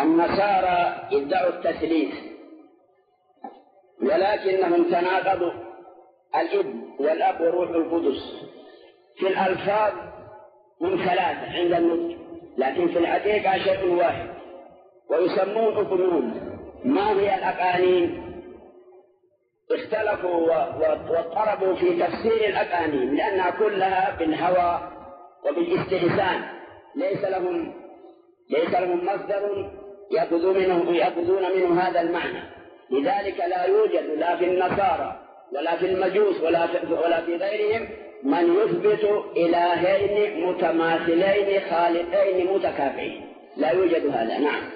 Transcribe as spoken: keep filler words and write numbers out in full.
النصارى ادعوا التثليث، ولكنهم تناقضوا الابن والأب وروح القدس. في الألفاظ هم ثلاثة عند النطق، لكن في الحقيقة شيء واحد، ويسمون أقنون. ما هي الأقانيم؟ اختلفوا واضطربوا في تفسير الأقانيم، لأنها كلها بالهوى وبالاستحسان، ليس لهم ليس لهم مصدر يأخذون منه يأخذون منه هذا المعنى. لذلك لا يوجد لا في النصارى ولا في المجوس ولا في, ولا في غيرهم من يثبت إلهين متماثلين خالقين متكافئين، لا يوجد هذا. نعم.